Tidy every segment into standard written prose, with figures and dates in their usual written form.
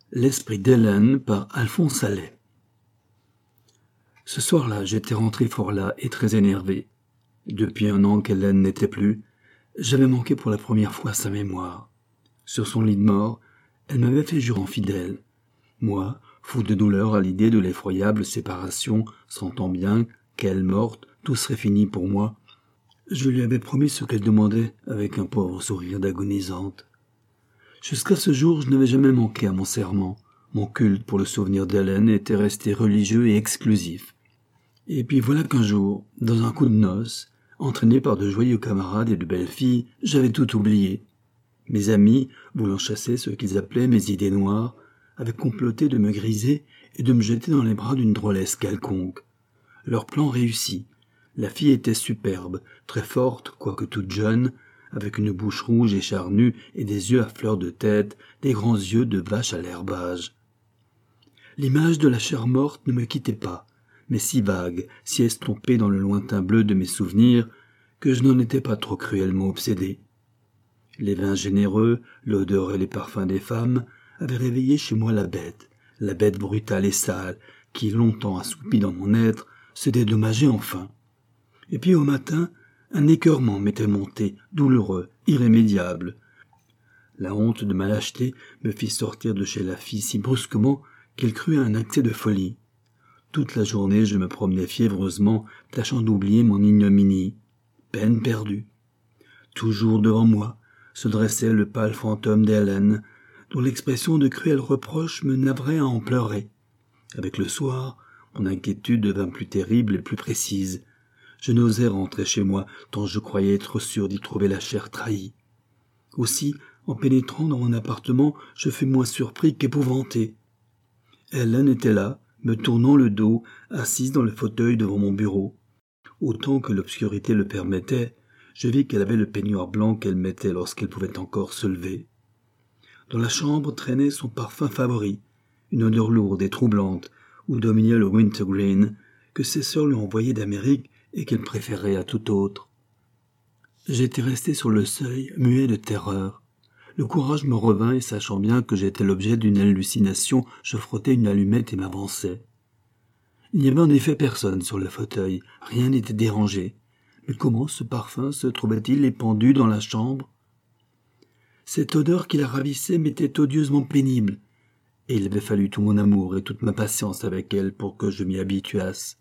L'esprit d'Hélène par Alphonse Allais. Ce soir-là, j'étais rentré fort las et très énervé. Depuis 1 an qu'Hélène n'était plus, j'avais manqué pour la première fois sa mémoire. Sur son lit de mort, elle m'avait fait jurement fidèle. Moi, fou de douleur à l'idée de l'effroyable séparation, sentant bien qu'elle morte, tout serait fini pour moi, je lui avais promis ce qu'elle demandait avec un pauvre sourire d'agonisante. Jusqu'à ce jour, je n'avais jamais manqué à mon serment. Mon culte pour le souvenir d'Hélène était resté religieux et exclusif. Et puis voilà qu'un jour, dans un coup de noces, entraîné par de joyeux camarades et de belles filles, j'avais tout oublié. Mes amis, voulant chasser ce qu'ils appelaient mes idées noires, avaient comploté de me griser et de me jeter dans les bras d'une drôlesse quelconque. Leur plan réussit. La fille était superbe, très forte, quoique toute jeune, avec une bouche rouge et charnue et des yeux à fleur de tête, des grands yeux de vache à l'herbage. L'image de la chair morte ne me quittait pas, mais si vague, si estompée dans le lointain bleu de mes souvenirs, que je n'en étais pas trop cruellement obsédé. Les vins généreux, l'odeur et les parfums des femmes avaient réveillé chez moi la bête brutale et sale, qui, longtemps assoupie dans mon être, se dédommageait enfin. Et puis au matin, un écœurement m'était monté, douloureux, irrémédiable. La honte de ma lâcheté me fit sortir de chez la fille si brusquement qu'elle crut à un accès de folie. Toute la journée, je me promenais fiévreusement, tâchant d'oublier mon ignominie. Peine perdue. Toujours devant moi se dressait le pâle fantôme d'Hélène, dont l'expression de cruels reproches me navrait à en pleurer. Avec le soir, mon inquiétude devint plus terrible et plus précise. Je n'osais rentrer chez moi, tant je croyais être sûr d'y trouver la chair trahie. Aussi, en pénétrant dans mon appartement, je fus moins surpris qu'épouvanté. Hélène était là, me tournant le dos, assise dans le fauteuil devant mon bureau. Autant que l'obscurité le permettait, je vis qu'elle avait le peignoir blanc qu'elle mettait lorsqu'elle pouvait encore se lever. Dans la chambre traînait son parfum favori, une odeur lourde et troublante, où dominait le wintergreen, que ses sœurs lui envoyaient d'Amérique et qu'elle préférait à tout autre. J'étais resté sur le seuil, muet de terreur. Le courage me revint et sachant bien que j'étais l'objet d'une hallucination, je frottai une allumette et m'avançai. Il n'y avait en effet personne sur le fauteuil, rien n'était dérangé. Mais comment ce parfum se trouvait-il épandu dans la chambre? Cette odeur qui la ravissait m'était odieusement pénible, et il avait fallu tout mon amour et toute ma patience avec elle pour que je m'y habituasse.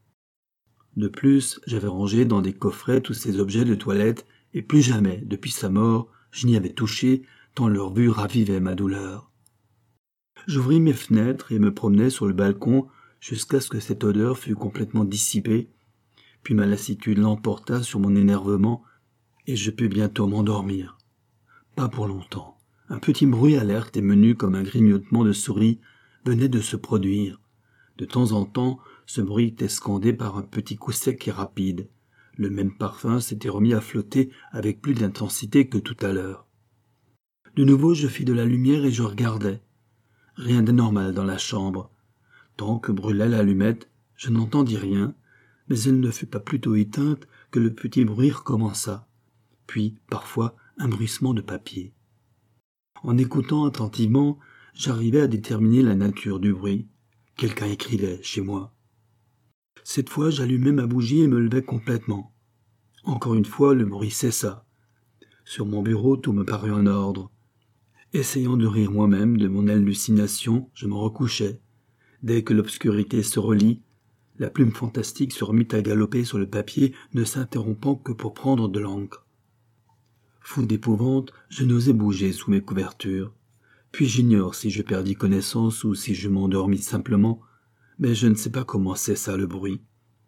De plus, j'avais rangé dans des coffrets tous ces objets de toilette, et plus jamais, depuis sa mort, je n'y avais touché, tant leur vue ravivait ma douleur. J'ouvris mes fenêtres et me promenai sur le balcon jusqu'à ce que cette odeur fût complètement dissipée, puis ma lassitude l'emporta sur mon énervement, et je pus bientôt m'endormir. Pas pour longtemps. Un petit bruit alerte et menu comme un grignotement de souris venait de se produire. De temps en temps, ce bruit était scandé par un petit coup sec et rapide. Le même parfum s'était remis à flotter avec plus d'intensité que tout à l'heure. De nouveau, je fis de la lumière et je regardai. Rien d'anormal dans la chambre. Tant que brûlait l'allumette, je n'entendis rien, mais elle ne fut pas plutôt éteinte que le petit bruit recommença. Puis, parfois, un bruissement de papier. En écoutant attentivement, j'arrivai à déterminer la nature du bruit. Quelqu'un écrivait chez moi. Cette fois, j'allumai ma bougie et me levai complètement. Encore une fois, le bruit cessa. Sur mon bureau, tout me parut en ordre. Essayant de rire moi-même de mon hallucination, je me recouchai. Dès que l'obscurité se relit, la plume fantastique se remit à galoper sur le papier, ne s'interrompant que pour prendre de l'encre. Fou d'épouvante, je n'osais bouger sous mes couvertures. Puis j'ignore si je perdis connaissance ou si je m'endormis simplement, mais je ne sais pas comment cessa le bruit.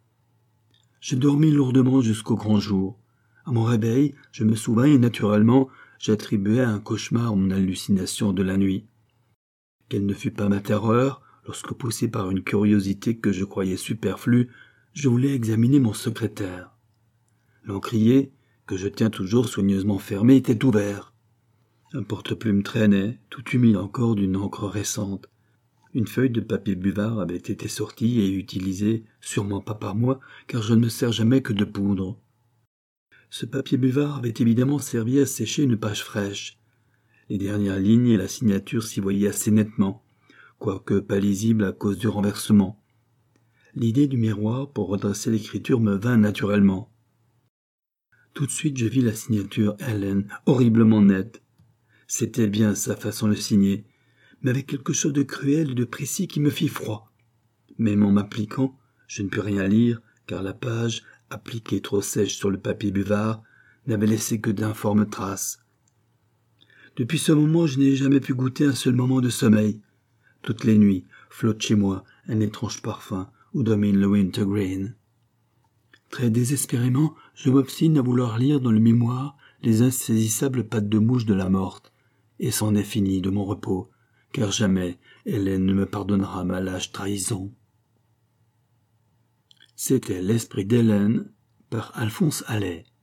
Je dormis lourdement jusqu'au grand jour. À mon réveil, je me souvins et naturellement, j'attribuai à un cauchemar mon hallucination de la nuit. Quelle ne fut pas ma terreur, lorsque poussé par une curiosité que je croyais superflue, je voulais examiner mon secrétaire. L'encrier, que je tiens toujours soigneusement fermé, était ouvert. Un porte-plume traînait, tout humide encore d'une encre récente. Une feuille de papier buvard avait été sortie et utilisée, sûrement pas par moi, car je ne me sers jamais que de poudre. Ce papier buvard avait évidemment servi à sécher une page fraîche. Les dernières lignes et la signature s'y voyaient assez nettement. quoique pas lisible à cause du renversement. L'idée du miroir pour redresser l'écriture me vint naturellement. Tout de suite je vis la signature Helen, horriblement nette. C'était bien sa façon de signer, mais avec quelque chose de cruel et de précis qui me fit froid. Même en m'appliquant, je ne pus rien lire, car la page, appliquée trop sèche sur le papier buvard, n'avait laissé que d'informes traces. Depuis ce moment, je n'ai jamais pu goûter un seul moment de sommeil. Toutes les nuits flotte chez moi un étrange parfum où domine le wintergreen. Très désespérément, je m'obstine à vouloir lire dans le mémoire les insaisissables pattes de mouche de la morte, et c'en est fini de mon repos, car jamais Hélène ne me pardonnera ma lâche trahison. C'était L'Esprit d'Hélène par Alphonse Allais.